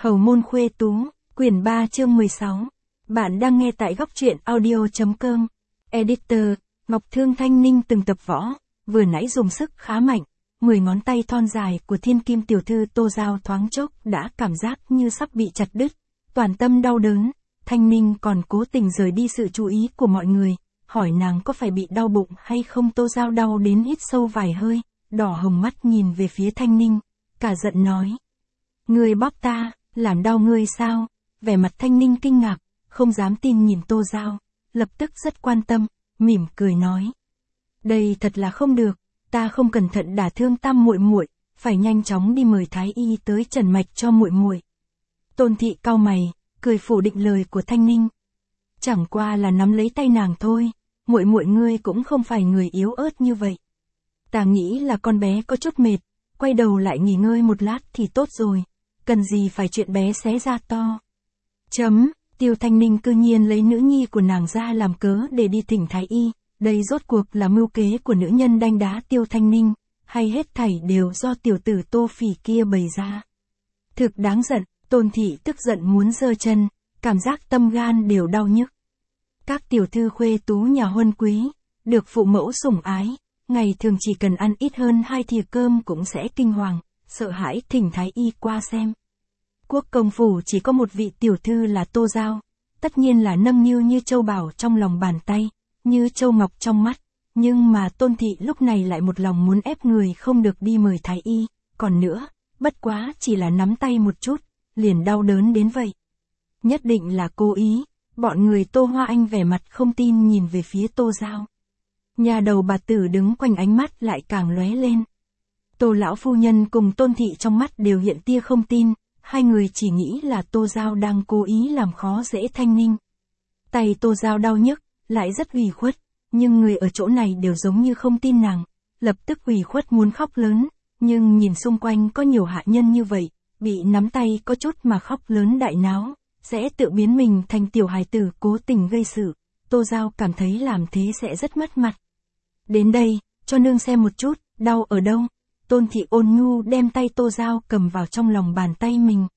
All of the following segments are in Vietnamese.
Hầu môn khuê tú, quyển 3 chương 16. Bạn đang nghe tại góc truyện audio.com. Editor, Ngọc Thương Thanh Ninh từng tập võ, vừa nãy dùng sức khá mạnh. 10 ngón tay thon dài của thiên kim tiểu thư Tô Giao thoáng chốc đã cảm giác như sắp bị chặt đứt. Toàn tâm đau đớn, Thanh Ninh còn cố tình rời đi sự chú ý của mọi người, hỏi nàng có phải bị đau bụng hay không. Tô Giao đau đến hít sâu vài hơi, đỏ hồng mắt nhìn về phía Thanh Ninh, cả giận nói. Ngươi bóp ta, làm đau ngươi sao? Vẻ mặt Thanh Ninh kinh ngạc, không dám tin nhìn Tô Giao, lập tức rất quan tâm, mỉm cười nói. Đây thật là không được, ta không cẩn thận đả thương Tam muội muội, phải nhanh chóng đi mời thái y tới trần mạch cho muội muội. Tôn thị cau mày, cười phủ định lời của Thanh Ninh. Chẳng qua là nắm lấy tay nàng thôi, muội muội ngươi cũng không phải người yếu ớt như vậy. Ta nghĩ là con bé có chút mệt, quay đầu lại nghỉ ngơi một lát thì tốt rồi, cần gì phải chuyện bé xé ra to. Tiêu Thanh Ninh cư nhiên lấy nữ nhi của nàng ra làm cớ để đi thỉnh thái y, đây rốt cuộc là mưu kế của nữ nhân đanh đá Tiêu Thanh Ninh, hay hết thảy đều do tiểu tử Tô Phỉ kia bày ra. Thực đáng giận, Tôn thị tức giận muốn giơ chân, cảm giác tâm gan đều đau nhức. Các tiểu thư khuê tú nhà huân quý, được phụ mẫu sủng ái, ngày thường chỉ cần ăn ít hơn 2 thìa cơm cũng sẽ kinh hoàng, sợ hãi thỉnh thái y qua xem. Quốc công phủ chỉ có một vị tiểu thư là Tô Giao, tất nhiên là nâng niu như châu bảo trong lòng bàn tay, như châu ngọc trong mắt, nhưng mà Tôn thị lúc này lại một lòng muốn ép người không được đi mời thái y, còn nữa, bất quá chỉ là nắm tay một chút, liền đau đớn đến vậy. Nhất định là cố ý, bọn người Tô Hoa Anh vẻ mặt không tin nhìn về phía Tô Giao. Nhà đầu bà tử đứng quanh ánh mắt lại càng lóe lên. Tô lão phu nhân cùng Tôn thị trong mắt đều hiện tia không tin, hai người chỉ nghĩ là Tô Giao đang cố ý làm khó dễ Thanh Ninh. Tay Tô Giao đau nhức, lại rất ủy khuất, nhưng người ở chỗ này đều giống như không tin nàng, lập tức ủy khuất muốn khóc lớn, nhưng nhìn xung quanh có nhiều hạ nhân như vậy, bị nắm tay có chút mà khóc lớn đại náo, sẽ tự biến mình thành tiểu hài tử cố tình gây sự, Tô Giao cảm thấy làm thế sẽ rất mất mặt. Đến đây, cho nương xem một chút, đau ở đâu? Tôn thị ôn nhu đem tay Tô Giao cầm vào trong lòng bàn tay mình.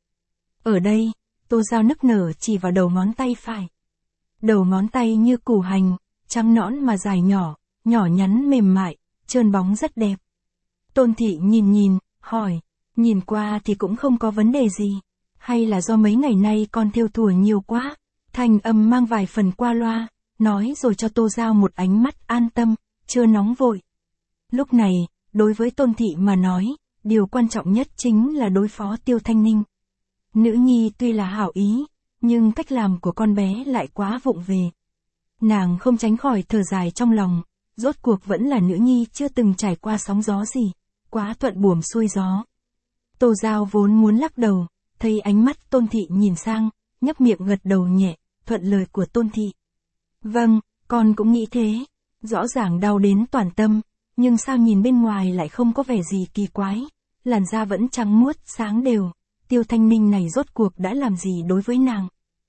Ở đây, Tô Giao nức nở chỉ vào đầu ngón tay phải. Đầu ngón tay như củ hành, trắng nõn mà dài nhỏ, nhỏ nhắn mềm mại, trơn bóng rất đẹp. Tôn thị nhìn, hỏi, nhìn qua thì cũng không có vấn đề gì, hay là do mấy ngày nay con thêu thùa nhiều quá? Thanh âm mang vài phần qua loa, nói rồi cho Tô Giao một ánh mắt an tâm, chưa nóng vội. Lúc này, đối với Tôn thị mà nói, điều quan trọng nhất chính là đối phó Tiêu Thanh Ninh. Nữ nhi tuy là hảo ý, nhưng cách làm của con bé lại quá vụng về. Nàng không tránh khỏi thở dài trong lòng, rốt cuộc vẫn là nữ nhi chưa từng trải qua sóng gió gì, quá thuận buồm xuôi gió. Tô Giao vốn muốn lắc đầu, thấy ánh mắt Tôn thị nhìn sang, nhấp miệng gật đầu nhẹ, thuận lời của Tôn thị. Vâng, con cũng nghĩ thế, rõ ràng đau đến toàn tâm, nhưng sao nhìn bên ngoài lại không có vẻ gì kỳ quái, làn da vẫn trắng muốt sáng đều, Tiêu Thanh Ninh này rốt cuộc đã làm gì đối với nàng.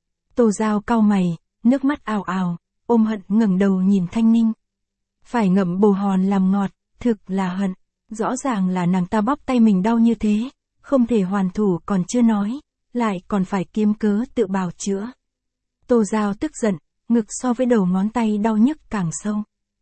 Tô Giao cau mày, nước mắt ào ào, ôm hận ngẩng đầu nhìn Thanh Ninh. Phải ngậm bồ hòn làm ngọt, thực là hận, rõ ràng là nàng ta bóp tay mình đau như thế, không thể hoàn thủ còn chưa nói, lại còn phải kiếm cớ tự bào chữa. Tô Giao tức giận, ngực so với đầu ngón tay đau nhức càng sâu.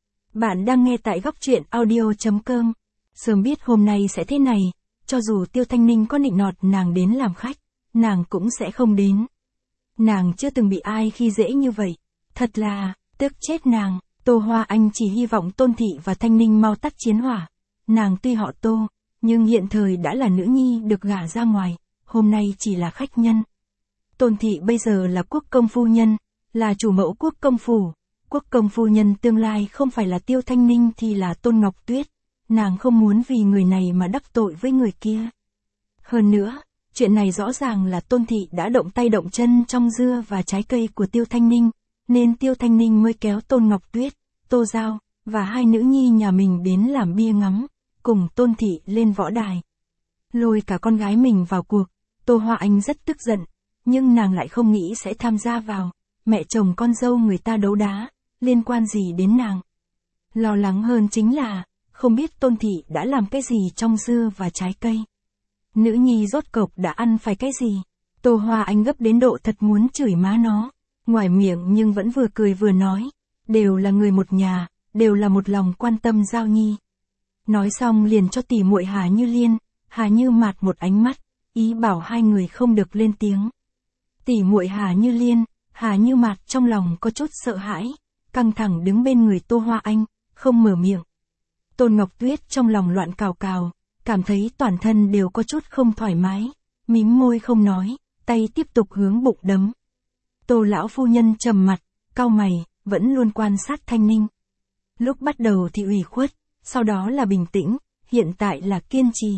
Bạn đang nghe tại góc truyện audio.com. Sớm biết hôm nay sẽ thế này, cho dù Tiêu Thanh Ninh có nịnh nọt nàng đến làm khách, nàng cũng sẽ không đến. Nàng chưa từng bị ai khi dễ như vậy, thật là, tức chết nàng. Tô Hoa Anh chỉ hy vọng Tôn thị và Thanh Ninh mau tắt chiến hỏa. Nàng tuy họ Tô, nhưng hiện thời đã là nữ nhi được gả ra ngoài, hôm nay chỉ là khách nhân. Tôn thị bây giờ là quốc công phu nhân, là chủ mẫu quốc công phủ. Quốc công phu nhân tương lai không phải là Tiêu Thanh Ninh thì là Tôn Ngọc Tuyết, nàng không muốn vì người này mà đắc tội với người kia. Hơn nữa, chuyện này rõ ràng là Tôn thị đã động tay động chân trong dưa và trái cây của Tiêu Thanh Ninh, nên Tiêu Thanh Ninh mới kéo Tôn Ngọc Tuyết, Tô Giao, và hai nữ nhi nhà mình đến làm bia ngắm, cùng Tôn thị lên võ đài. Lôi cả con gái mình vào cuộc, Tô Hoa Anh rất tức giận, nhưng nàng lại không nghĩ sẽ tham gia vào, mẹ chồng con dâu người ta đấu đá, liên quan gì đến nàng. Lo lắng hơn chính là, không biết Tôn thị đã làm cái gì trong dưa và trái cây. Nữ nhi rốt cộc đã ăn phải cái gì, Tô Hoa Anh gấp đến độ thật muốn chửi má nó, ngoài miệng nhưng vẫn vừa cười vừa nói, đều là người một nhà, đều là một lòng quan tâm Giao Nhi. Nói xong liền cho tỷ muội Hà Như Liên, Hà Như Mạt một ánh mắt, ý bảo hai người không được lên tiếng. Tỷ muội Hà Như Liên, Hà Như Mạt trong lòng có chút sợ hãi, căng thẳng đứng bên người Tô Hoa Anh, không mở miệng. Tôn Ngọc Tuyết trong lòng loạn cào cào, cảm thấy toàn thân đều có chút không thoải mái, mím môi không nói, tay tiếp tục hướng bụng đấm. Tô lão phu nhân trầm mặt, cau mày, vẫn luôn quan sát Thanh Ninh. Lúc bắt đầu thì ủy khuất, sau đó là bình tĩnh, hiện tại là kiên trì.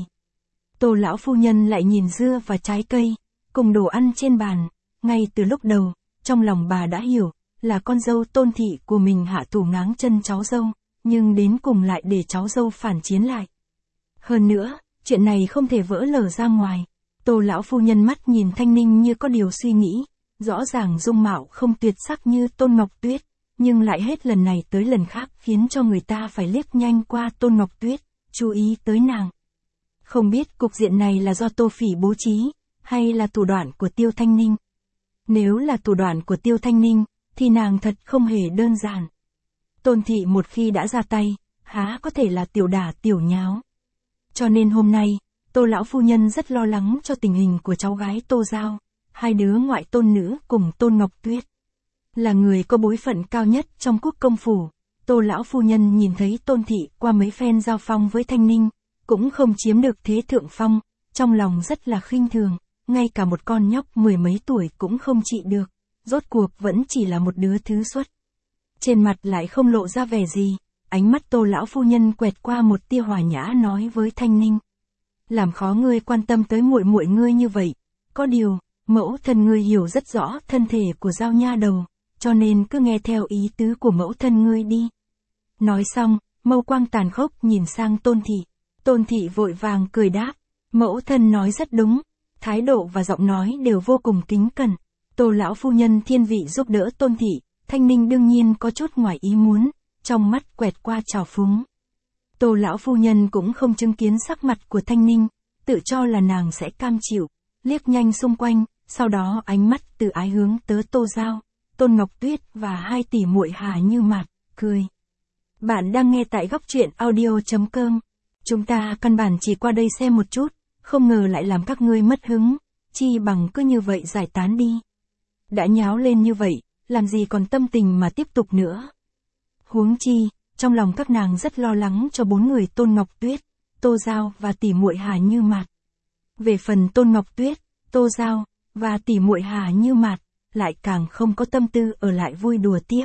Tô lão phu nhân lại nhìn dưa và trái cây, cùng đồ ăn trên bàn, ngay từ lúc đầu, trong lòng bà đã hiểu, là con dâu Tôn thị của mình hạ thủ ngáng chân cháu dâu, nhưng đến cùng lại để cháu dâu phản chiến lại. Hơn nữa, chuyện này không thể vỡ lở ra ngoài. Tô lão phu nhân mắt nhìn Thanh Ninh như có điều suy nghĩ, rõ ràng dung mạo không tuyệt sắc như Tôn Ngọc Tuyết, nhưng lại hết lần này tới lần khác khiến cho người ta phải liếc nhanh qua Tôn Ngọc Tuyết, chú ý tới nàng. Không biết cục diện này là do Tô Phỉ bố trí, hay là thủ đoạn của Tiêu Thanh Ninh. Nếu là thủ đoạn của Tiêu Thanh Ninh, thì nàng thật không hề đơn giản. Tôn thị một khi đã ra tay, há có thể là tiểu đả tiểu nháo. Cho nên hôm nay, Tô lão phu nhân rất lo lắng cho tình hình của cháu gái Tô Giao, hai đứa ngoại tôn nữ cùng Tôn Ngọc Tuyết. Là người có bối phận cao nhất trong quốc công phủ, Tô lão phu nhân nhìn thấy Tôn thị qua mấy phen giao phong với Thanh Ninh, cũng không chiếm được thế thượng phong, trong lòng rất là khinh thường, ngay cả một con nhóc mười mấy tuổi cũng không trị được, rốt cuộc vẫn chỉ là một đứa thứ xuất. Trên mặt lại không lộ ra vẻ gì, ánh mắt Tô lão phu nhân quẹt qua một tia hòa nhã nói với Thanh Ninh. Làm khó ngươi quan tâm tới muội muội ngươi như vậy, có điều, mẫu thân ngươi hiểu rất rõ thân thể của Giao nha đầu, cho nên cứ nghe theo ý tứ của mẫu thân ngươi đi. Nói xong, mâu quang tàn khốc nhìn sang Tôn thị. Tôn thị vội vàng cười đáp, mẫu thân nói rất đúng, thái độ và giọng nói đều vô cùng kính cẩn. Tô lão phu nhân thiên vị giúp đỡ Tôn thị, Thanh Ninh đương nhiên có chút ngoài ý muốn, trong mắt quẹt qua trào phúng. Tô lão phu nhân cũng không chứng kiến sắc mặt của Thanh Ninh, tự cho là nàng sẽ cam chịu, liếc nhanh xung quanh, sau đó ánh mắt từ ái hướng tới Tô Giao, Tôn Ngọc Tuyết và hai tỷ muội Hà Như Mạt, cười. Bạn đang nghe tại góc truyện audio.com. Chúng ta căn bản chỉ qua đây xem một chút, không ngờ lại làm các ngươi mất hứng, chi bằng cứ như vậy giải tán đi. Đã nháo lên như vậy, làm gì còn tâm tình mà tiếp tục nữa. Huống chi, trong lòng các nàng rất lo lắng cho bốn người Tôn Ngọc Tuyết, Tô Giao và tỷ muội Hà Như Mạt. Về phần Tôn Ngọc Tuyết, Tô Giao và tỷ muội Hà Như Mạt, lại càng không có tâm tư ở lại vui đùa tiếp.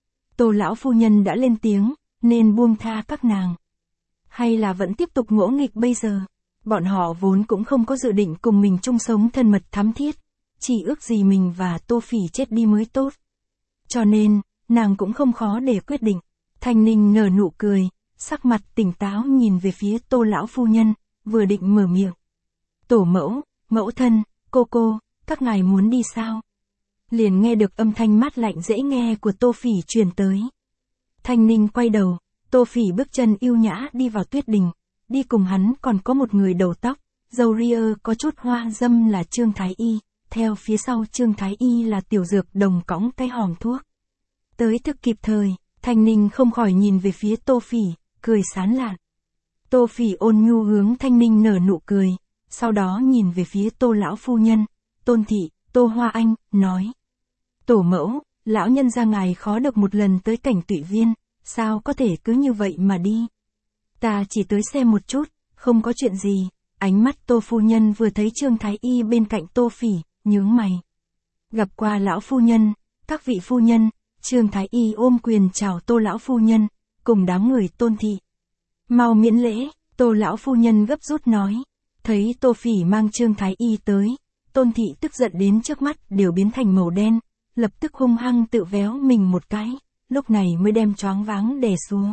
Tô lão phu nhân đã lên tiếng, nên buông tha các nàng. Hay là vẫn tiếp tục ngỗ nghịch bây giờ? Bọn họ vốn cũng không có dự định cùng mình chung sống thân mật thắm thiết, chỉ ước gì mình và Tô Phỉ chết đi mới tốt. Cho nên, nàng cũng không khó để quyết định. Thanh Ninh nở nụ cười, sắc mặt tỉnh táo nhìn về phía Tô lão phu nhân, vừa định mở miệng. Tổ mẫu, mẫu thân, cô, các ngài muốn đi sao? Liền nghe được âm thanh mát lạnh dễ nghe của Tô Phỉ truyền tới. Thanh Ninh quay đầu, Tô Phỉ bước chân yêu nhã đi vào Tuyết Đình, đi cùng hắn còn có một người đầu tóc, râu ria có chút hoa dâm là Trương Thái Y, theo phía sau Trương Thái Y là Tiểu Dược Đồng cõng cái hòm thuốc. Tới thực kịp thời, Thanh Ninh không khỏi nhìn về phía Tô Phỉ, cười sán lạn. Tô Phỉ ôn nhu hướng Thanh Ninh nở nụ cười, sau đó nhìn về phía Tô lão phu nhân, Tôn thị, Tô Hoa Anh, nói. Tổ mẫu, lão nhân gia ngài khó được một lần tới Cảnh Tụy Viên, sao có thể cứ như vậy mà đi. Ta chỉ tới xem một chút, không có chuyện gì. Ánh mắt Tô phu nhân vừa thấy Trương Thái Y bên cạnh Tô Phỉ, nhướng mày. Gặp qua lão phu nhân, các vị phu nhân, Trương Thái Y ôm quyền chào Tô lão phu nhân, cùng đám người Tôn thị. Mau miễn lễ, Tô lão phu nhân gấp rút nói. Thấy Tô Phỉ mang Trương Thái Y tới, Tôn thị tức giận đến trước mắt đều biến thành màu đen, lập tức hung hăng tự véo mình một cái, lúc này mới đem choáng váng đè xuống.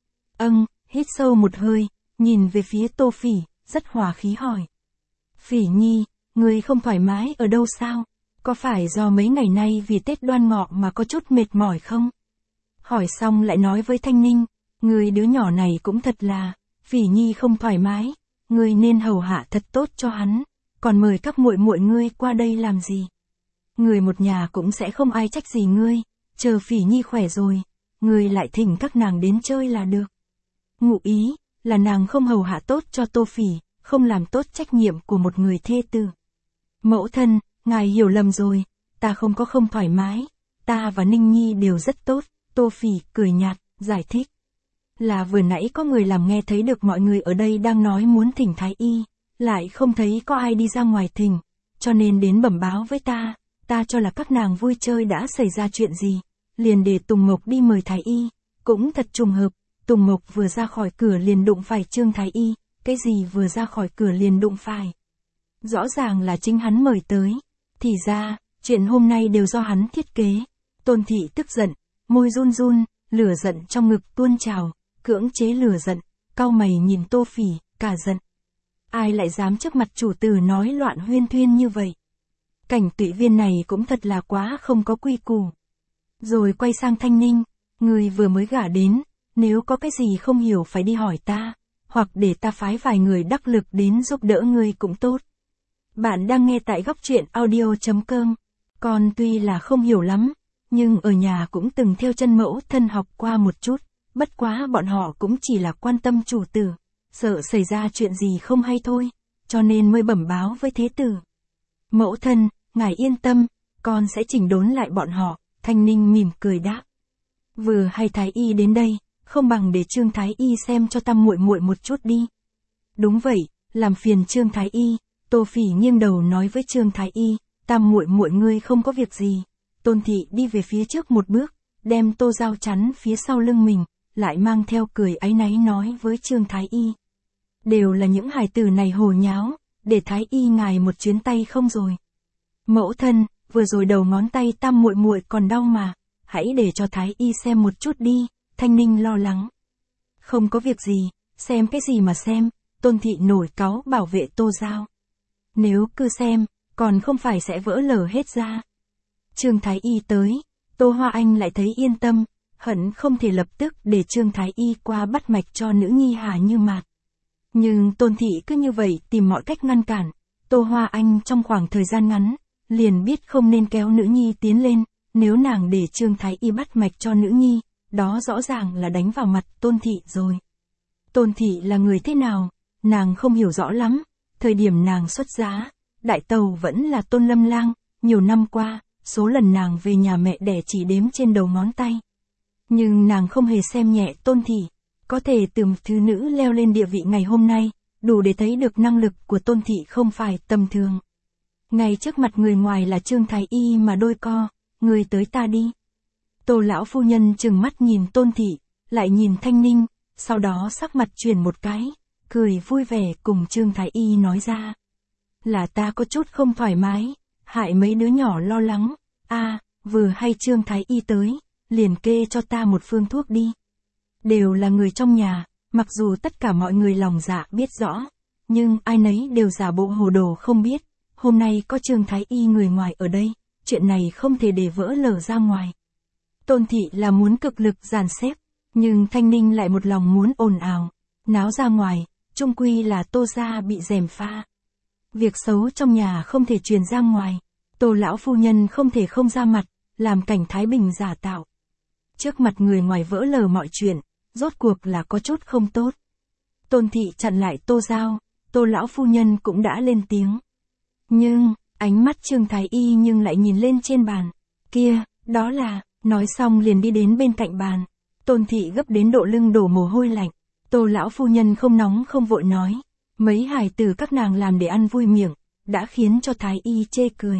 Hít sâu một hơi, nhìn về phía Tô Phỉ, rất hòa khí hỏi. Phỉ nhi, ngươi không thoải mái ở đâu sao? Có phải do mấy ngày nay vì Tết Đoan Ngọ mà có chút mệt mỏi không? Hỏi xong lại nói với Thanh Ninh, ngươi đứa nhỏ này cũng thật là, Phỉ nhi không thoải mái, ngươi nên hầu hạ thật tốt cho hắn, còn mời các muội muội ngươi qua đây làm gì? Người một nhà cũng sẽ không ai trách gì ngươi, chờ Phỉ Nhi khỏe rồi, ngươi lại thỉnh các nàng đến chơi là được. Ngụ ý là nàng không hầu hạ tốt cho Tô Phỉ, không làm tốt trách nhiệm của một người thê tử. Mẫu thân, ngài hiểu lầm rồi, ta không có không thoải mái, ta và Ninh Nhi đều rất tốt. Tô Phỉ cười nhạt, giải thích. Là vừa nãy có người làm nghe thấy được mọi người ở đây đang nói muốn thỉnh thái y, lại không thấy có ai đi ra ngoài thỉnh, cho nên đến bẩm báo với ta cho là các nàng vui chơi đã xảy ra chuyện gì, liền để Tùng Mộc đi mời thái y, cũng thật trùng hợp, Tùng Mộc vừa ra khỏi cửa liền đụng phải Trương thái y, cái gì vừa ra khỏi cửa liền đụng phải. Rõ ràng là chính hắn mời tới, thì ra, chuyện hôm nay đều do hắn thiết kế. Tôn Thị tức giận, môi run run, lửa giận trong ngực tuôn trào, cưỡng chế lửa giận, cau mày nhìn Tô Phỉ, cả giận. Ai lại dám trước mặt chủ tử nói loạn huyên thuyên như vậy? Cảnh Tụy Viên này cũng thật là quá không có quy củ. Rồi quay sang Thanh Ninh, người vừa mới gả đến, nếu có cái gì không hiểu phải đi hỏi ta, hoặc để ta phái vài người đắc lực đến giúp đỡ ngươi cũng tốt. Bạn đang nghe tại góc truyện audio.com. Con tuy là không hiểu lắm, nhưng ở nhà cũng từng theo chân mẫu thân học qua một chút, bất quá bọn họ cũng chỉ là quan tâm chủ tử, sợ xảy ra chuyện gì không hay thôi, cho nên mới bẩm báo với thế tử. Mẫu thân, ngài yên tâm, con sẽ chỉnh đốn lại bọn họ. Thanh Ninh mỉm cười đáp. Vừa hay thái y đến đây, không bằng để Trương thái y xem cho Tam muội muội một chút đi. Đúng vậy, làm phiền Trương thái y. Tô Phỉ nghiêng đầu nói với Trương thái y, Tam muội muội ngươi không có việc gì. Tôn Thị đi về phía trước một bước, đem Tô Giao chắn phía sau lưng mình, lại mang theo cười áy náy nói với Trương thái y. Đều là những hài tử này hồ nháo, để thái y ngài một chuyến tay không rồi. Mẫu thân, vừa rồi đầu ngón tay Tam muội muội còn đau mà, hãy để cho thái y xem một chút đi. Thanh Ninh lo lắng. Không có việc gì, xem cái gì mà xem. Tôn Thị nổi cáu bảo vệ Tô Giao. Nếu cứ xem, còn không phải sẽ vỡ lở hết ra. Trương thái y tới, Tô Hoa Anh lại thấy yên tâm, hận không thể lập tức để Trương thái y qua bắt mạch cho nữ nhi Hà Như Mạt. Nhưng Tôn Thị cứ như vậy tìm mọi cách ngăn cản. Tô Hoa Anh trong khoảng thời gian ngắn, liền biết không nên kéo nữ nhi tiến lên, nếu nàng để Trương thái y bắt mạch cho nữ nhi, đó rõ ràng là đánh vào mặt Tôn Thị rồi. Tôn Thị là người thế nào, nàng không hiểu rõ lắm, thời điểm nàng xuất giá, đại tàu vẫn là Tôn Lâm Lang, nhiều năm qua, số lần nàng về nhà mẹ đẻ chỉ đếm trên đầu ngón tay. Nhưng nàng không hề xem nhẹ Tôn Thị, có thể từ một thứ nữ leo lên địa vị ngày hôm nay, đủ để thấy được năng lực của Tôn Thị không phải tầm thường. Ngay trước mặt người ngoài là Trương thái y mà đôi co, người tới ta đi. Tô lão phu nhân trừng mắt nhìn Tôn Thị, lại nhìn Thanh Ninh, sau đó sắc mặt chuyển một cái, cười vui vẻ cùng Trương thái y nói ra. Là ta có chút không thoải mái, hại mấy đứa nhỏ lo lắng, vừa hay Trương thái y tới, liền kê cho ta một phương thuốc đi. Đều là người trong nhà, mặc dù tất cả mọi người lòng dạ biết rõ, nhưng ai nấy đều giả bộ hồ đồ không biết, hôm nay có Trương thái y người ngoài ở đây, chuyện này không thể để vỡ lở ra ngoài. Tôn Thị là muốn cực lực dàn xếp, nhưng Thanh Ninh lại một lòng muốn ồn ào, náo ra ngoài, chung quy là Tô gia bị gièm pha. Việc xấu trong nhà không thể truyền ra ngoài, Tô lão phu nhân không thể không ra mặt, làm cảnh thái bình giả tạo. Trước mặt người ngoài vỡ lở mọi chuyện, rốt cuộc là có chút không tốt. Tôn Thị chặn lại Tô Giao, Tô lão phu nhân cũng đã lên tiếng. Nhưng, ánh mắt Trương thái y nhưng lại nhìn lên trên bàn. Kia, đó là, nói xong liền đi đến bên cạnh bàn. Tôn Thị gấp đến độ lưng đổ mồ hôi lạnh. Tô lão phu nhân không nóng không vội nói. Mấy hài tử các nàng làm để ăn vui miệng, đã khiến cho thái y chê cười.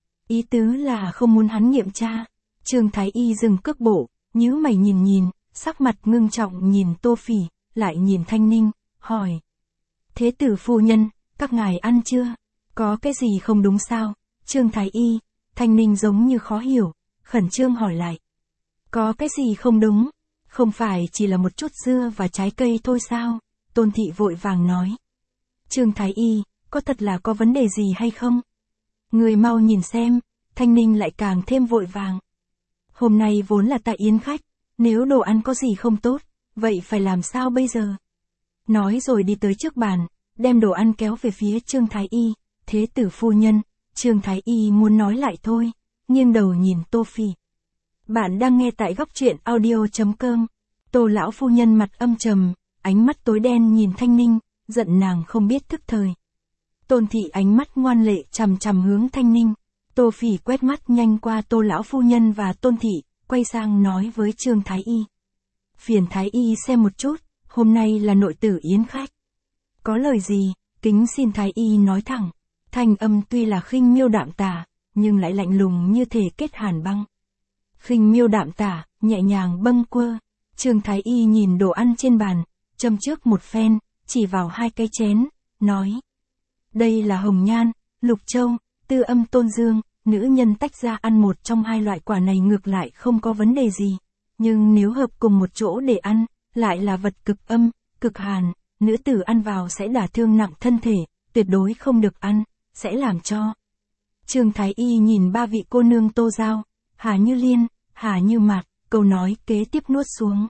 Ý tứ là không muốn hắn nghiệm tra. Trương thái y dừng cước bộ, nhíu mày nhìn, sắc mặt ngưng trọng nhìn Tô Phỉ, lại nhìn Thanh Ninh, hỏi. Thế tử phu nhân, các ngài ăn chưa? Có cái gì không đúng sao? Trương thái y, Thanh Ninh giống như khó hiểu, khẩn trương hỏi lại. Có cái gì không đúng? Không phải chỉ là một chút dưa và trái cây thôi sao? Tôn Thị vội vàng nói. Trương thái y, có thật là có vấn đề gì hay không? Người mau nhìn xem. Thanh Ninh lại càng thêm vội vàng. Hôm nay vốn là tại yến khách, nếu đồ ăn có gì không tốt, vậy phải làm sao bây giờ? Nói rồi đi tới trước bàn, đem đồ ăn kéo về phía Trương thái y. Thế tử phu nhân, Trương Thái Y muốn nói lại thôi, nghiêng đầu nhìn Tô Phỉ. Bạn đang nghe tại góc truyện audio.com. Tô lão phu nhân mặt âm trầm, ánh mắt tối đen nhìn Thanh Ninh, giận nàng không biết thức thời. Tôn thị ánh mắt ngoan lệ chằm chằm hướng Thanh Ninh. Tô Phỉ quét mắt nhanh qua Tô lão phu nhân và Tôn thị, quay sang nói với Trương Thái Y. Phiền Thái Y xem một chút, hôm nay là nội tử yến khách. Có lời gì, kính xin Thái Y nói thẳng. Thanh âm tuy là khinh miêu đạm tả, nhưng lại lạnh lùng như thể kết hàn băng. Khinh miêu đạm tả, nhẹ nhàng bâng quơ. Trương Thái Y nhìn đồ ăn trên bàn, châm trước một phen, chỉ vào 2 cái chén, nói. Đây là hồng nhan, lục châu, tư âm tôn dương, nữ nhân tách ra ăn một trong 2 loại quả này ngược lại không có vấn đề gì. Nhưng nếu hợp cùng một chỗ để ăn, lại là vật cực âm, cực hàn, nữ tử ăn vào sẽ đả thương nặng thân thể, tuyệt đối không được ăn, sẽ làm cho. Trương Thái Y nhìn 3 vị cô nương Tô Giao, Hà Như Liên, Hà Như Mạt, câu nói kế tiếp nuốt xuống.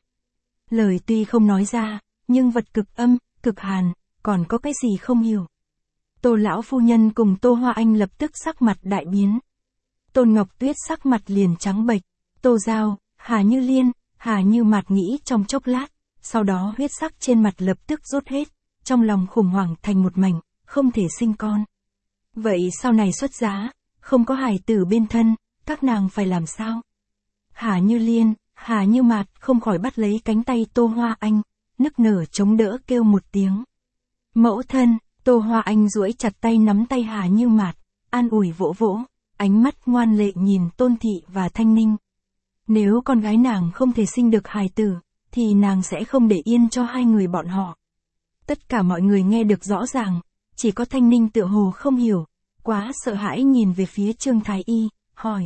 Lời tuy không nói ra, nhưng vật cực âm, cực hàn, còn có cái gì không hiểu. Tô lão phu nhân cùng Tô Hoa Anh lập tức sắc mặt đại biến. Tôn Ngọc Tuyết sắc mặt liền trắng bệch. Tô Giao, Hà Như Liên, Hà Như Mạt nghĩ trong chốc lát, sau đó huyết sắc trên mặt lập tức rút hết, trong lòng khủng hoảng thành một mảnh, không thể sinh con. Vậy sau này xuất giá, không có hài tử bên thân, các nàng phải làm sao? Hà Như Liên, Hà Như Mạt không khỏi bắt lấy cánh tay Tô Hoa Anh, nức nở chống đỡ kêu một tiếng. Mẫu thân, Tô Hoa Anh duỗi chặt tay nắm tay Hà Như Mạt, an ủi vỗ vỗ, ánh mắt ngoan lệ nhìn Tôn thị và Thanh Ninh. Nếu con gái nàng không thể sinh được hài tử, thì nàng sẽ không để yên cho 2 người bọn họ. Tất cả mọi người nghe được rõ ràng, chỉ có Thanh Ninh tựa hồ không hiểu, quá sợ hãi nhìn về phía Trương Thái Y, hỏi.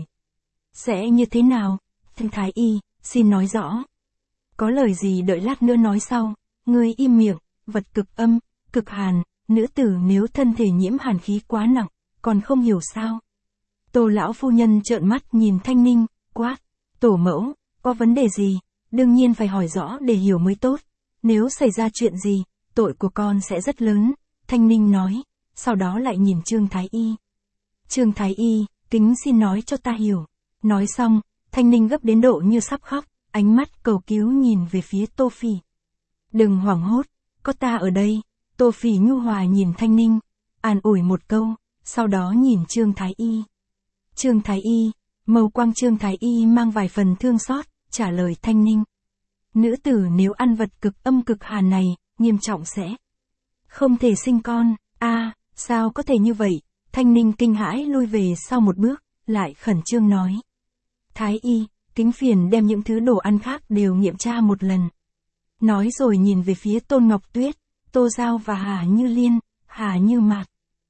Sẽ như thế nào? Trương Thái Y, xin nói rõ. Có lời gì đợi lát nữa nói sau, ngươi im miệng, vật cực âm, cực hàn, nữ tử nếu thân thể nhiễm hàn khí quá nặng, còn không hiểu sao. Tô lão phu nhân trợn mắt nhìn Thanh Ninh, quát. Tổ mẫu, có vấn đề gì, đương nhiên phải hỏi rõ để hiểu mới tốt. Nếu xảy ra chuyện gì, tội của con sẽ rất lớn, Thanh Ninh nói, sau đó lại nhìn Trương Thái Y. Trương Thái Y, kính xin nói cho ta hiểu. Nói xong, Thanh Ninh gấp đến độ như sắp khóc, ánh mắt cầu cứu nhìn về phía Tô Phỉ. Đừng hoảng hốt, có ta ở đây. Tô Phỉ nhu hòa nhìn Thanh Ninh, an ủi một câu, sau đó nhìn Trương Thái Y. Trương Thái Y, màu quang Trương Thái Y mang vài phần thương xót, trả lời Thanh Ninh. Nữ tử nếu ăn vật cực âm cực hàn này, nghiêm trọng sẽ không thể sinh con. Sao có thể như vậy? Thanh Ninh kinh hãi lui về sau một bước, lại khẩn trương nói. Thái Y, kính phiền đem những thứ đồ ăn khác đều nghiệm tra một lần. Nói rồi nhìn về phía Tôn Ngọc Tuyết, Tô Giao và Hà Như Liên, Hà Như Mạt.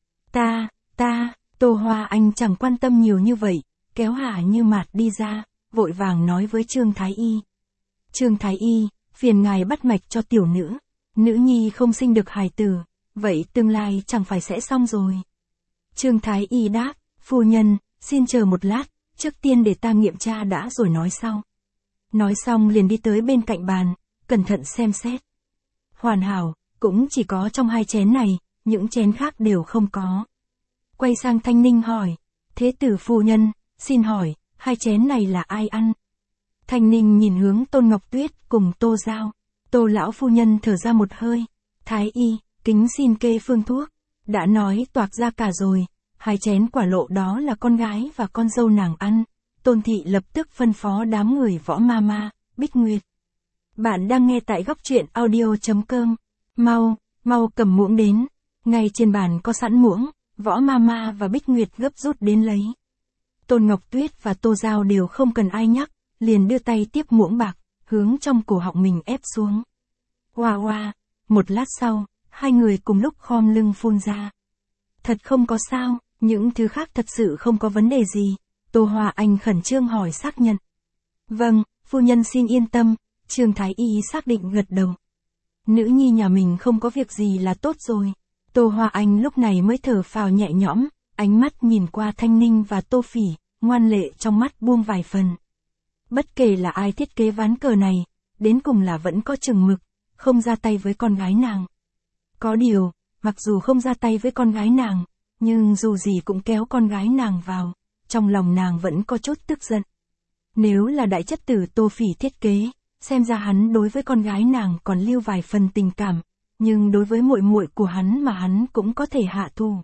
Tô Hoa Anh chẳng quan tâm nhiều như vậy, kéo Hà Như Mạt đi ra, vội vàng nói với Trương Thái Y. Trương Thái Y, phiền ngài bắt mạch cho tiểu nữ. Nữ nhi không sinh được hài tử, vậy tương lai chẳng phải sẽ xong rồi. Trương Thái Y đáp, phu nhân, xin chờ một lát, trước tiên để ta nghiệm tra đã rồi nói sau. Nói xong liền đi tới bên cạnh bàn, cẩn thận xem xét. Hoàn hảo, cũng chỉ có trong 2 chén này, những chén khác đều không có. Quay sang Thanh Ninh hỏi, thế tử phu nhân, xin hỏi, 2 chén này là ai ăn? Thanh Ninh nhìn hướng Tôn Ngọc Tuyết cùng Tô Giao. Tô lão phu nhân thở ra một hơi. Thái Y, kính xin kê phương thuốc. Đã nói toạc ra cả rồi, 2 chén quả lộ đó là con gái và con dâu nàng ăn. Tôn thị lập tức phân phó đám người Võ Mama, Bích Nguyệt. Bạn đang nghe tại góc truyện audio.com. Mau cầm muỗng đến. Ngay trên bàn có sẵn muỗng, Võ Mama và Bích Nguyệt gấp rút đến lấy. Tôn Ngọc Tuyết và Tô Giao đều không cần ai nhắc, liền đưa tay tiếp muỗng bạc, hướng trong cổ họng mình ép xuống. Hoa, một lát sau, 2 người cùng lúc khom lưng phun ra. Thật không có sao, những thứ khác thật sự không có vấn đề gì. Tô Hoa Anh khẩn trương hỏi xác nhận. Vâng, phu nhân xin yên tâm, Trương Thái Y xác định gật đầu. Nữ nhi nhà mình không có việc gì là tốt rồi. Tô Hoa Anh lúc này mới thở phào nhẹ nhõm, ánh mắt nhìn qua Thanh Ninh và Tô Phỉ, ngoan lệ trong mắt buông vài phần. Bất kể là ai thiết kế ván cờ này, đến cùng là vẫn có chừng mực, không ra tay với con gái nàng. Có điều, mặc dù không ra tay với con gái nàng, nhưng dù gì cũng kéo con gái nàng vào, trong lòng nàng vẫn có chút tức giận. Nếu là đại chất tử Tô Phỉ thiết kế, xem ra hắn đối với con gái nàng còn lưu vài phần tình cảm, nhưng đối với muội muội của hắn mà hắn cũng có thể hạ thù.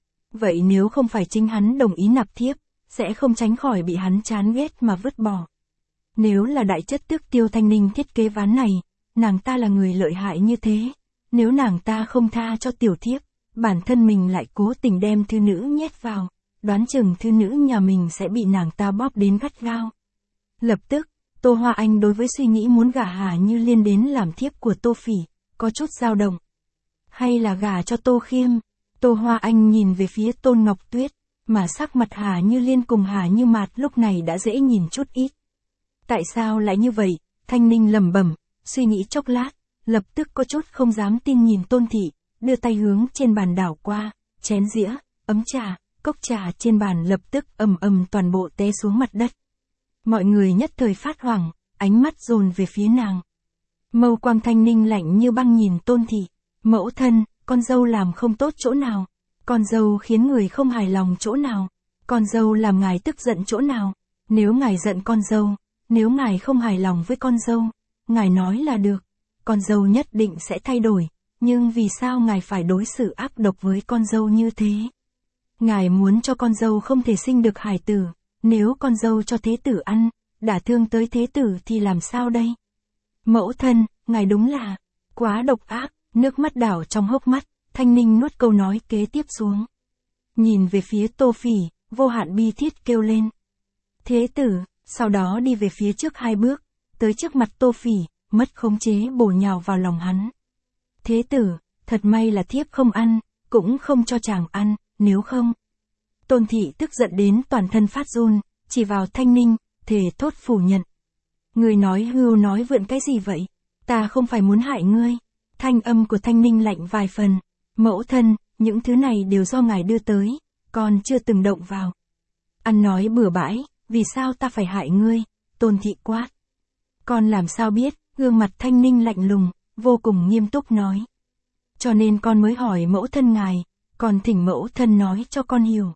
Vậy nếu không phải chính hắn đồng ý nạp thiếp, sẽ không tránh khỏi bị hắn chán ghét mà vứt bỏ. Nếu là đại chất tước Tiêu Thanh Ninh thiết kế ván này, nàng ta là người lợi hại như thế, nếu nàng ta không tha cho tiểu thiếp, bản thân mình lại cố tình đem thư nữ nhét vào, đoán chừng thư nữ nhà mình sẽ bị nàng ta bóp đến gắt gao. Lập tức, Tô Hoa Anh đối với suy nghĩ muốn gả Hà Như Liên đến làm thiếp của Tô Phỉ, có chút dao động. Hay là gả cho Tô Khiêm? Tô Hoa Anh nhìn về phía Tôn Ngọc Tuyết, mà sắc mặt Hà Như Liên cùng Hà Như Mạt lúc này đã dễ nhìn chút ít. Tại sao lại như vậy? Thanh Ninh lẩm bẩm, suy nghĩ chốc lát, lập tức có chút không dám tin nhìn Tôn Thị, đưa tay hướng trên bàn đảo qua, chén dĩa, ấm trà, cốc trà trên bàn lập tức ầm ầm toàn bộ té xuống mặt đất. Mọi người nhất thời phát hoảng, ánh mắt dồn về phía nàng. Mâu quang Thanh Ninh lạnh như băng nhìn Tôn Thị, mẫu thân, con dâu làm không tốt chỗ nào, con dâu khiến người không hài lòng chỗ nào, con dâu làm ngài tức giận chỗ nào, nếu ngài giận con dâu, nếu ngài không hài lòng với con dâu, ngài nói là được, con dâu nhất định sẽ thay đổi, nhưng vì sao ngài phải đối xử ác độc với con dâu như thế? Ngài muốn cho con dâu không thể sinh được hài tử, nếu con dâu cho thế tử ăn, đả thương tới thế tử thì làm sao đây? Mẫu thân, ngài đúng là quá độc ác, nước mắt đảo trong hốc mắt, Thanh Ninh nuốt câu nói kế tiếp xuống. Nhìn về phía Tô Phỉ, vô hạn bi thiết kêu lên. Thế tử, sau đó đi về phía trước 2 bước, tới trước mặt Tô Phỉ, mất khống chế bổ nhào vào lòng hắn. Thế tử, thật may là thiếp không ăn, cũng không cho chàng ăn, nếu không. Tôn Thị tức giận đến toàn thân phát run, chỉ vào Thanh Ninh, thề thốt phủ nhận. Người nói hưu nói vượn cái gì vậy? Ta không phải muốn hại ngươi. Thanh âm của Thanh Ninh lạnh vài phần. Mẫu thân, những thứ này đều do ngài đưa tới, con chưa từng động vào. Ăn nói bừa bãi, vì sao ta phải hại ngươi? Tôn Thị quát. Con làm sao biết? Gương mặt Thanh Ninh lạnh lùng, vô cùng nghiêm túc nói. Cho nên con mới hỏi mẫu thân ngài, còn thỉnh mẫu thân nói cho con hiểu.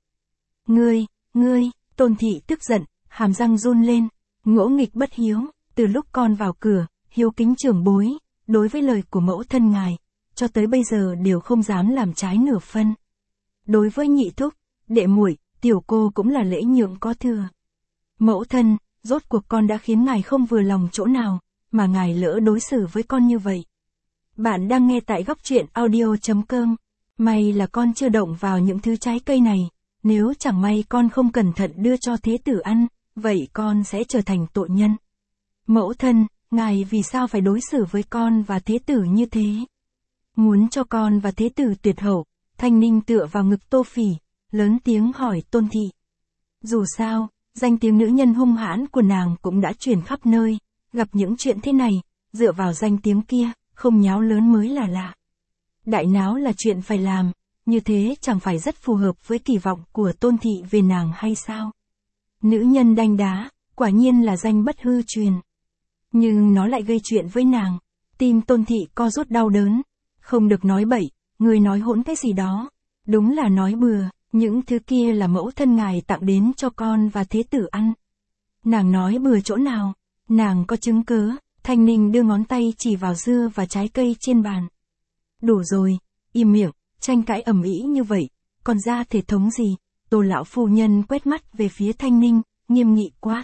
Ngươi, Tôn Thị tức giận, hàm răng run lên, ngỗ nghịch bất hiếu, từ lúc con vào cửa, hiếu kính trưởng bối, đối với lời của mẫu thân ngài, cho tới bây giờ đều không dám làm trái nửa phân. Đối với nhị thúc, đệ muội, tiểu cô cũng là lễ nhượng có thừa. Mẫu thân, rốt cuộc con đã khiến ngài không vừa lòng chỗ nào, mà ngài lỡ đối xử với con như vậy. Bạn đang nghe tại góc truyện audio.com. May là con chưa động vào những thứ trái cây này, nếu chẳng may con không cẩn thận đưa cho thế tử ăn, vậy con sẽ trở thành tội nhân. Mẫu thân, ngài vì sao phải đối xử với con và thế tử như thế? Muốn cho con và thế tử tuyệt hậu, Thanh Ninh tựa vào ngực Tô Phỉ, lớn tiếng hỏi Tôn Thị. Dù sao, danh tiếng nữ nhân hung hãn của nàng cũng đã truyền khắp nơi, gặp những chuyện thế này, dựa vào danh tiếng kia, không nháo lớn mới là lạ. Đại náo là chuyện phải làm, như thế chẳng phải rất phù hợp với kỳ vọng của Tôn Thị về nàng hay sao? Nữ nhân đanh đá, quả nhiên là danh bất hư truyền. Nhưng nó lại gây chuyện với nàng, tim Tôn Thị co rút đau đớn. Không được nói bậy, người nói hỗn cái gì đó. Đúng là nói bừa, những thứ kia là mẫu thân ngài tặng đến cho con và thế tử ăn. Nàng nói bừa chỗ nào, nàng có chứng cớ. Thanh Ninh đưa ngón tay chỉ vào dưa và trái cây trên bàn. Đủ rồi, im miệng, tranh cãi ầm ĩ như vậy, còn ra thể thống gì? Tô lão phu nhân quét mắt về phía Thanh Ninh, nghiêm nghị quát.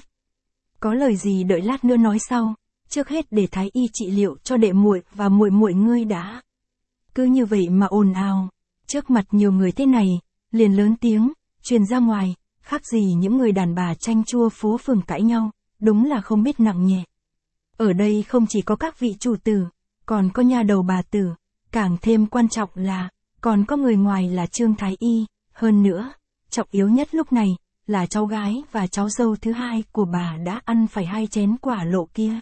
Có lời gì đợi lát nữa nói sau, trước hết để thái y trị liệu cho đệ muội và muội muội ngươi đã. Cứ như vậy mà ồn ào, trước mặt nhiều người thế này, liền lớn tiếng, truyền ra ngoài, khác gì những người đàn bà chanh chua phố phường cãi nhau, đúng là không biết nặng nhẹ. Ở đây không chỉ có các vị chủ tử, còn có nha đầu bà tử, càng thêm quan trọng là, còn có người ngoài là Trương Thái Y, hơn nữa, trọng yếu nhất lúc này, là cháu gái và cháu dâu thứ hai của bà đã ăn phải 2 chén quả lộ kia.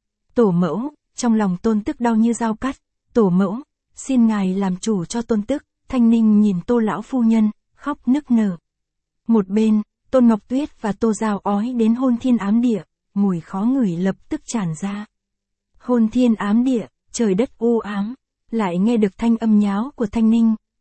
Tổ mẫu, trong lòng Tôn Tức đau như dao cắt, tổ mẫu, xin ngài làm chủ cho Tôn Tức. Thanh Ninh nhìn Tô lão phu nhân, khóc nức nở. Một bên, Tôn Ngọc Tuyết và Tô Giao ói đến hôn thiên ám địa, mùi khó ngửi lập tức tràn ra. Hôn thiên ám địa, trời đất u ám, lại nghe được thanh âm nháo của Thanh Ninh,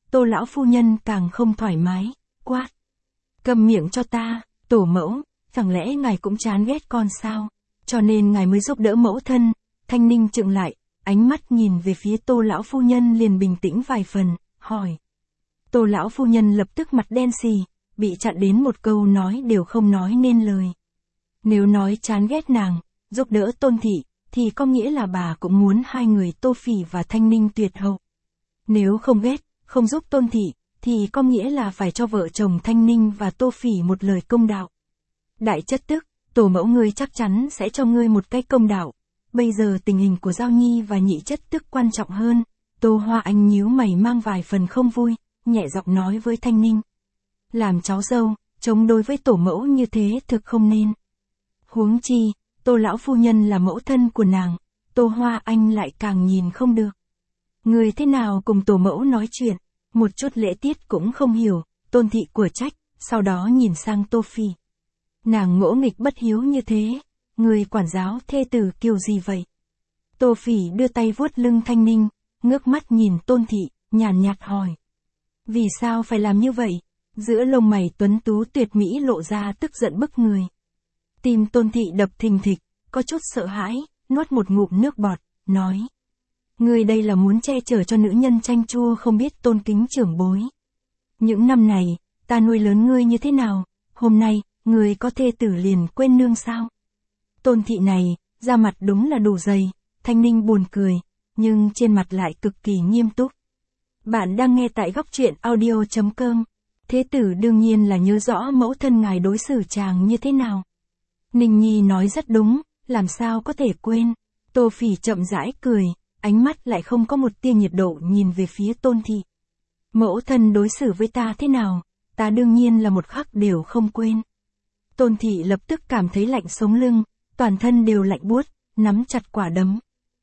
Tô lão phu nhân càng không thoải mái, quát. Câm miệng cho ta, tổ mẫu, chẳng lẽ ngài cũng chán ghét con sao? Cho nên ngài mới giúp đỡ mẫu thân. Thanh Ninh chững lại, ánh mắt nhìn về phía Tô lão phu nhân liền bình tĩnh vài phần, hỏi. Tô lão phu nhân lập tức mặt đen xì, bị chặn đến một câu nói đều không nói nên lời. Nếu nói chán ghét nàng, giúp đỡ Tôn thị, thì có nghĩa là bà cũng muốn hai người Tô Phỉ và Thanh Ninh tuyệt hậu. Nếu không ghét, không giúp Tôn thị, thì có nghĩa là phải cho vợ chồng Thanh Ninh và Tô Phỉ một lời công đạo. Đại chất tức, tổ mẫu ngươi chắc chắn sẽ cho ngươi một cái công đạo. Bây giờ tình hình của Giao Nhi và nhị chất tức quan trọng hơn. Tô Hoa Anh nhíu mày mang vài phần không vui, nhẹ giọng nói với Thanh Ninh. Làm cháu dâu, chống đối với tổ mẫu như thế thực không nên. Huống chi, Tô lão phu nhân là mẫu thân của nàng, Tô Hoa Anh lại càng nhìn không được. Người thế nào cùng tổ mẫu nói chuyện, một chút lễ tiết cũng không hiểu, Tôn thị của trách, sau đó nhìn sang Tô Phỉ. Nàng ngỗ nghịch bất hiếu như thế, người quản giáo thê tử kiểu gì vậy? Tô Phỉ đưa tay vuốt lưng Thanh Ninh, ngước mắt nhìn Tôn thị, nhàn nhạt hỏi. Vì sao phải làm như vậy? Giữa lông mày tuấn tú tuyệt mỹ lộ ra tức giận bức người. Tim Tôn thị đập thình thịch, có chút sợ hãi, nuốt một ngụm nước bọt, nói. Ngươi đây là muốn che chở cho nữ nhân chanh chua không biết tôn kính trưởng bối. Những năm này, ta nuôi lớn ngươi như thế nào, hôm nay, ngươi có thê tử liền quên nương sao? Tôn thị này, da mặt đúng là đủ dày, Thanh Ninh buồn cười, nhưng trên mặt lại cực kỳ nghiêm túc. Bạn đang nghe tại góc truyện audio.com. Thế tử đương nhiên là nhớ rõ mẫu thân ngài đối xử chàng như thế nào. Ninh Nhi nói rất đúng, làm sao có thể quên. Tô Phỉ chậm rãi cười, ánh mắt lại không có một tia nhiệt độ nhìn về phía Tôn thị. Mẫu thân đối xử với ta thế nào, ta đương nhiên là một khắc đều không quên. Tôn thị lập tức cảm thấy lạnh sống lưng, toàn thân đều lạnh buốt, nắm chặt quả đấm.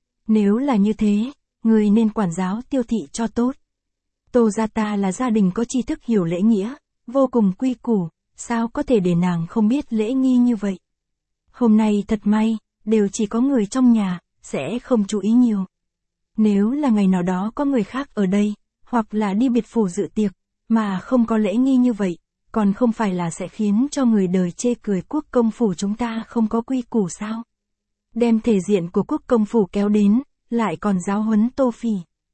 Nếu là như thế, người nên quản giáo Tiêu thị cho tốt. Tô gia ta là gia đình có tri thức hiểu lễ nghĩa, vô cùng quy củ, sao có thể để nàng không biết lễ nghi như vậy. Hôm nay thật may, đều chỉ có người trong nhà, sẽ không chú ý nhiều. Nếu là ngày nào đó có người khác ở đây, hoặc là đi biệt phủ dự tiệc, mà không có lễ nghi như vậy, còn không phải là sẽ khiến cho người đời chê cười quốc công phủ chúng ta không có quy củ sao? Đem thể diện của quốc công phủ kéo đến, lại còn giáo huấn Tô Phỉ.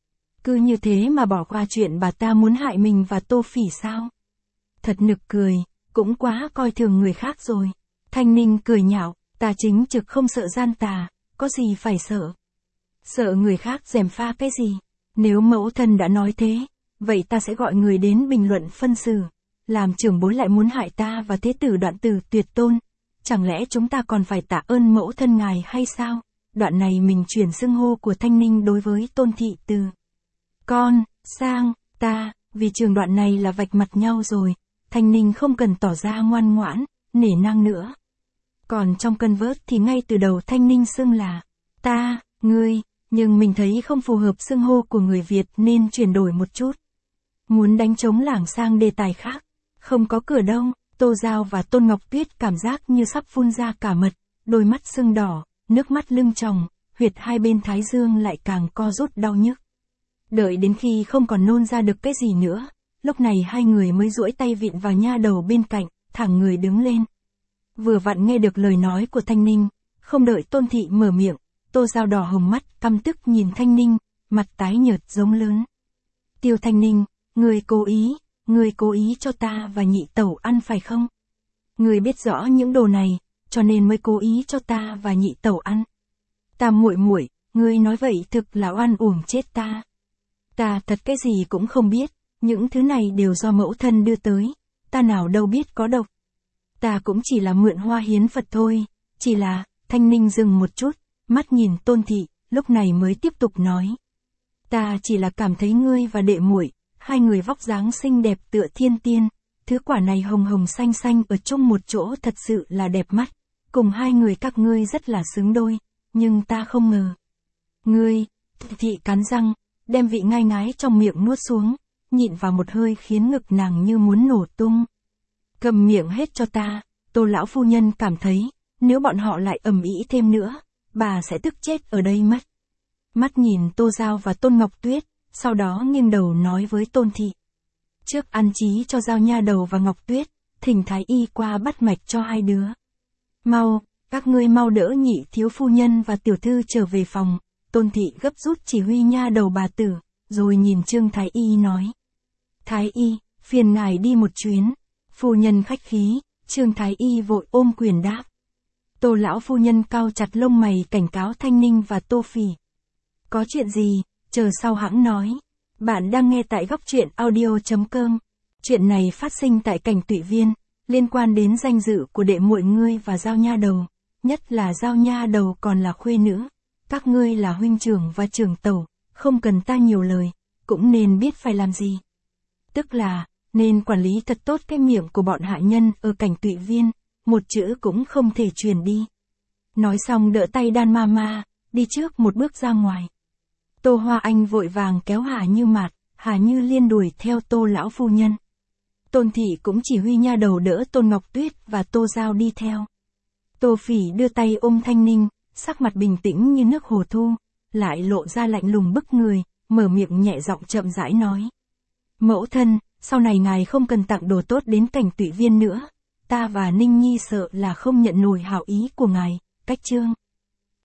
Cứ như thế mà bỏ qua chuyện bà ta muốn hại mình và Tô Phỉ sao? Thật nực cười, cũng quá coi thường người khác rồi. Thanh Ninh cười nhạo, ta chính trực không sợ gian tà, có gì phải sợ. Sợ người khác gièm pha cái gì? Nếu mẫu thân đã nói thế, vậy ta sẽ gọi người đến bình luận phân xử. Làm trưởng bối lại muốn hại ta và thế tử Đoạn Tử tuyệt tôn. Chẳng lẽ chúng ta còn phải tạ ơn mẫu thân ngài hay sao? Đoạn này mình chuyển xưng hô của Thanh Ninh đối với Tôn thị từ con, sang, ta, vì trường đoạn này là vạch mặt nhau rồi. Thanh Ninh không cần tỏ ra ngoan ngoãn, nể nang nữa. Còn trong cân vớt thì ngay từ đầu Thanh Ninh xưng là ta, ngươi, nhưng mình thấy không phù hợp xưng hô của người Việt nên chuyển đổi một chút. Muốn đánh trống lảng sang đề tài khác. Không có cửa đâu, Tô Giao và Tôn Ngọc Tuyết cảm giác như sắp phun ra cả mật, đôi mắt sưng đỏ, nước mắt lưng tròng, huyệt hai bên thái dương lại càng co rút đau nhức. Đợi đến khi không còn nôn ra được cái gì nữa, lúc này hai người mới duỗi tay vịn vào nha đầu bên cạnh, thẳng người đứng lên. Vừa vặn nghe được lời nói của Thanh Ninh, không đợi Tôn thị mở miệng, Tô Giao đỏ hồng mắt, căm tức nhìn Thanh Ninh, mặt tái nhợt giống lớn. Tiêu Thanh Ninh, người cố ý cho ta và nhị tẩu ăn phải không? Người biết rõ những đồ này, cho nên mới cố ý cho ta và nhị tẩu ăn. Ta muội muội, ngươi nói vậy thực là oan uổng chết ta. Ta thật cái gì cũng không biết, những thứ này đều do mẫu thân đưa tới, ta nào đâu biết có độc. Ta cũng chỉ là mượn hoa hiến Phật thôi, chỉ là, Thanh Ninh dừng một chút, mắt nhìn Tôn thị, lúc này mới tiếp tục nói. Ta chỉ là cảm thấy ngươi và đệ muội, hai người vóc dáng xinh đẹp tựa thiên tiên, thứ quả này hồng hồng xanh xanh ở chung một chỗ thật sự là đẹp mắt, cùng hai người các ngươi rất là xứng đôi, nhưng ta không ngờ. Ngươi, thị cắn răng, đem vị ngai ngái trong miệng nuốt xuống, nhịn vào một hơi khiến ngực nàng như muốn nổ tung. Cầm miệng hết cho ta, Tô lão phu nhân cảm thấy, nếu bọn họ lại ầm ĩ thêm nữa, bà sẽ tức chết ở đây mất. Mắt nhìn Tô Giao và Tôn Ngọc Tuyết, sau đó nghiêng đầu nói với Tôn thị. Trước ăn chí cho Giao Nha Đầu và Ngọc Tuyết, thỉnh thái y qua bắt mạch cho hai đứa. Mau, các ngươi mau đỡ Nhị thiếu phu nhân và tiểu thư trở về phòng. Tôn thị gấp rút chỉ huy nha đầu bà tử, rồi nhìn Trương thái y nói. Thái y, phiền ngài đi một chuyến. Phu nhân khách khí, Trương thái y vội ôm quyền đáp. Tô lão phu nhân cau chặt lông mày cảnh cáo Thanh Ninh và Tô Phỉ. Có chuyện gì, chờ sau hãng nói. Bạn đang nghe tại góc truyện audio.com. Chuyện này phát sinh tại Cảnh Tụy Viên, liên quan đến danh dự của đệ muội ngươi và Giao Nha Đầu, nhất là Giao Nha Đầu còn là khuê nữ. Các ngươi là huynh trưởng và trưởng tẩu, không cần ta nhiều lời, cũng nên biết phải làm gì. Tức là, nên quản lý thật tốt cái miệng của bọn hạ nhân ở Cảnh Tụy Viên, một chữ cũng không thể truyền đi. Nói xong đỡ tay Đan Mama, đi trước một bước ra ngoài. Tô Hoa Anh vội vàng kéo Hà Như Mạt, Hà Như Liên đuổi theo Tô lão phu nhân. Tôn thị cũng chỉ huy nha đầu đỡ Tôn Ngọc Tuyết và Tô Giao đi theo. Tô Phỉ đưa tay ôm Thanh Ninh, sắc mặt bình tĩnh như nước hồ thu, lại lộ ra lạnh lùng bức người, mở miệng nhẹ giọng chậm rãi nói. Mẫu thân, sau này ngài không cần tặng đồ tốt đến Cảnh Tụy Viên nữa, ta và Ninh Nhi sợ là không nhận nổi hảo ý của ngài, cách chương.